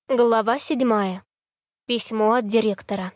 Глава 7. Письмо от директора.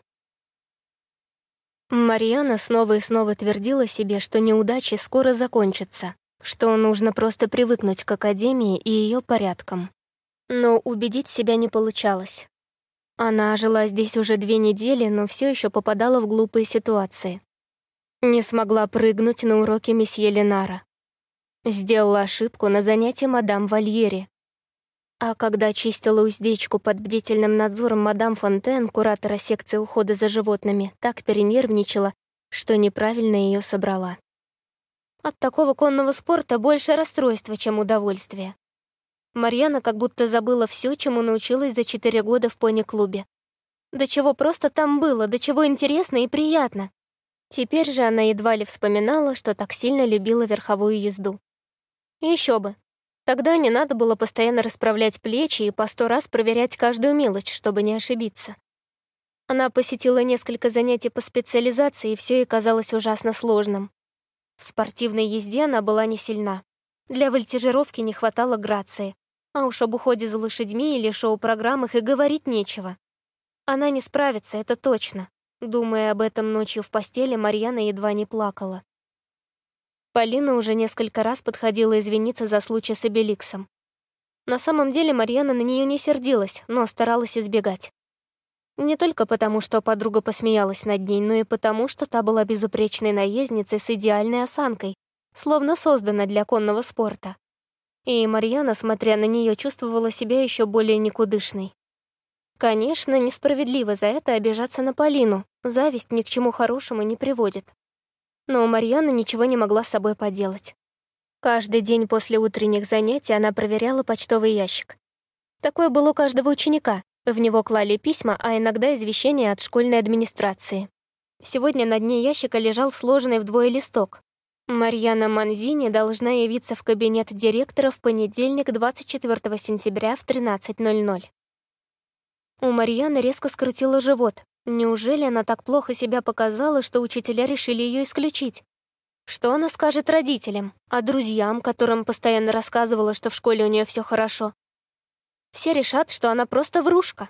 Марьяна снова и снова твердила себе, что неудачи скоро закончатся, что нужно просто привыкнуть к академии и ее порядкам. Но убедить себя не получалось. Она жила здесь уже 2 недели, но все еще попадала в глупые ситуации. Не смогла прыгнуть на уроке месье Ленара. Сделала ошибку на занятии мадам Вальери. А когда чистила уздечку под бдительным надзором мадам Фонтен, куратора секции ухода за животными, так перенервничала, что неправильно ее собрала. От такого конного спорта больше расстройства, чем удовольствие. Марьяна как будто забыла все, чему научилась за 4 года в пони-клубе. До чего просто там было, до чего интересно и приятно. Теперь же она едва ли вспоминала, что так сильно любила верховую езду. Еще бы. Тогда не надо было постоянно расправлять плечи и по 100 раз проверять каждую мелочь, чтобы не ошибиться. Она посетила несколько занятий по специализации, и все ей казалось ужасно сложным. В спортивной езде она была не сильна. Для вольтижировки не хватало грации, а уж об уходе за лошадьми или шоу-программах и говорить нечего. Она не справится, это точно. Думая об этом ночью в постели, Марьяна едва не плакала. Полина уже несколько раз подходила извиниться за случай с Обеликсом. На самом деле Марьяна на нее не сердилась, но старалась избегать. Не только потому, что подруга посмеялась над ней, но и потому, что та была безупречной наездницей с идеальной осанкой, словно создана для конного спорта. И Марьяна, смотря на нее, чувствовала себя еще более никудышной. Конечно, несправедливо за это обижаться на Полину, зависть ни к чему хорошему не приводит. Но Марьяна ничего не могла с собой поделать. Каждый день после утренних занятий она проверяла почтовый ящик. Такой был у каждого ученика. В него клали письма, а иногда извещения от школьной администрации. Сегодня на дне ящика лежал сложенный вдвое листок. Марьяна Манзини должна явиться в кабинет директора в понедельник, 24 сентября в 13:00. У Марьяны резко скрутило живот. Неужели она так плохо себя показала, что учителя решили ее исключить? Что она скажет родителям, а друзьям, которым постоянно рассказывала, что в школе у нее все хорошо? Все решат, что она просто врушка.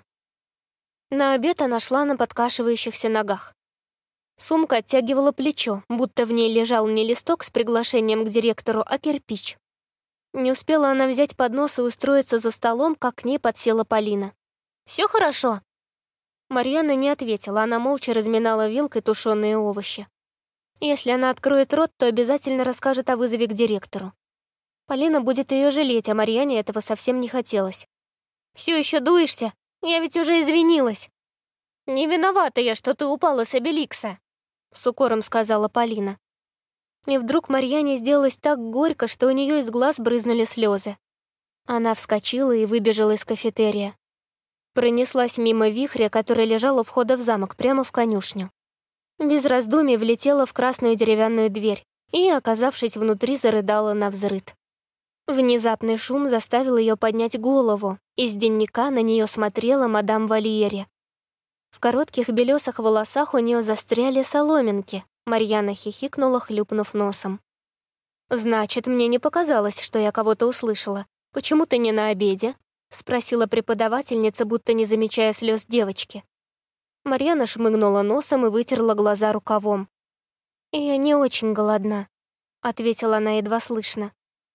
На обед она шла на подкашивающихся ногах. Сумка оттягивала плечо, будто в ней лежал не листок с приглашением к директору, а кирпич. Не успела она взять поднос и устроиться за столом, как к ней подсела Полина. «Все хорошо?» Марьяна не ответила, она молча разминала вилкой тушеные овощи. Если она откроет рот, то обязательно расскажет о вызове к директору. Полина будет ее жалеть, а Марьяне этого совсем не хотелось. «Все еще дуешься? Я ведь уже извинилась». «Не виновата я, что ты упала с Обеликса», — с укором сказала Полина. И вдруг Марьяне сделалось так горько, что у нее из глаз брызнули слезы. Она вскочила и выбежала из кафетерия. Пронеслась мимо вихря, который лежал у входа в замок, прямо в конюшню. Без раздумий влетела в красную деревянную дверь и, оказавшись внутри, зарыдала навзрыд. Внезапный шум заставил ее поднять голову. Из дневника на нее смотрела мадам Вальери. В коротких белесых волосах у нее застряли соломинки. Марьяна хихикнула, хлюпнув носом. «Значит, мне не показалось, что я кого-то услышала. Почему ты не на обеде?» — спросила преподавательница, будто не замечая слез девочки. Марьяна шмыгнула носом и вытерла глаза рукавом. «Я не очень голодна», — ответила она едва слышно.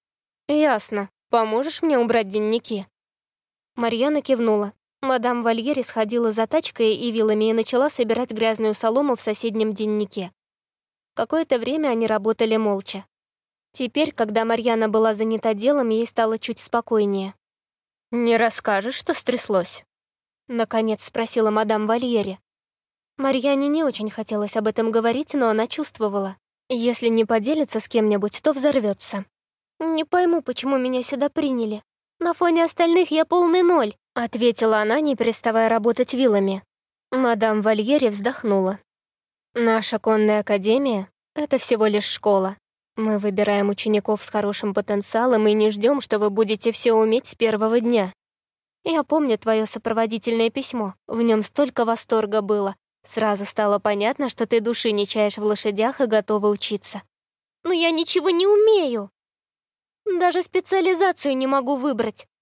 «Ясно. Поможешь мне убрать дневники?» Марьяна кивнула. Мадам Вальери сходила за тачкой и вилами и начала собирать грязную солому в соседнем дневнике. Какое-то время они работали молча. Теперь, когда Марьяна была занята делом, ей стало чуть спокойнее. «Не расскажешь, что стряслось?» — наконец спросила мадам Вальери. Марьяне не очень хотелось об этом говорить, но она чувствовала. Если не поделится с кем-нибудь, то взорвется. «Не пойму, почему меня сюда приняли. На фоне остальных я полный ноль», — ответила она, не переставая работать вилами. Мадам Вальери вздохнула. «Наша конная академия — это всего лишь школа. Мы выбираем учеников с хорошим потенциалом и не ждем, что вы будете все уметь с первого дня. Я помню твое сопроводительное письмо, в нем столько восторга было. Сразу стало понятно, что ты души не чаешь в лошадях и готова учиться». «Но я ничего не умею. Даже специализацию не могу выбрать», —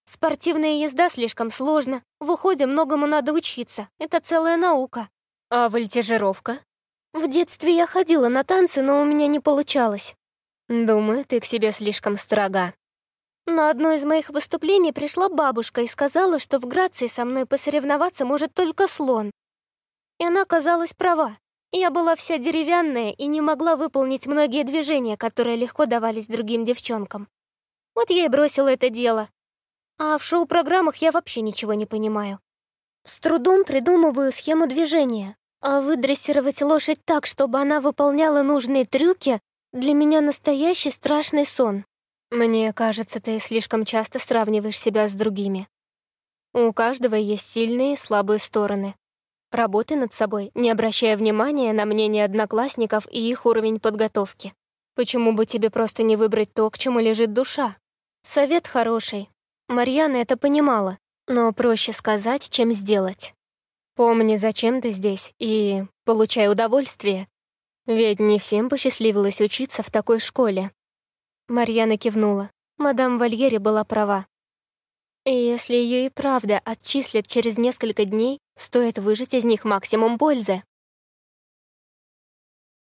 Спортивная езда слишком сложно. В уходе многому надо учиться. Это целая наука. А вольтежировка? В детстве я ходила на танцы, но у меня не получалось. Думаю, ты к себе слишком строга. На одно из моих выступлений пришла бабушка и сказала, что в грации со мной посоревноваться может только слон. И она оказалась права. Я была вся деревянная и не могла выполнить многие движения, которые легко давались другим девчонкам. Вот я и бросила это дело. А в шоу-программах я вообще ничего не понимаю. С трудом придумываю схему движения, а выдрессировать лошадь так, чтобы она выполняла нужные трюки, для меня настоящий страшный сон. Мне кажется, ты слишком часто сравниваешь себя с другими. У каждого есть сильные и слабые стороны. Работай над собой, не обращая внимания на мнение одноклассников и их уровень подготовки. Почему бы тебе просто не выбрать то, к чему лежит душа? Совет хороший. Марьяна это понимала, но проще сказать, чем сделать. Помни, зачем ты здесь, и получай удовольствие. Ведь не всем посчастливилось учиться в такой школе. Марьяна кивнула. Мадам Вальери была права. И если ее и правда отчислят через несколько дней, стоит выжать из них максимум пользы.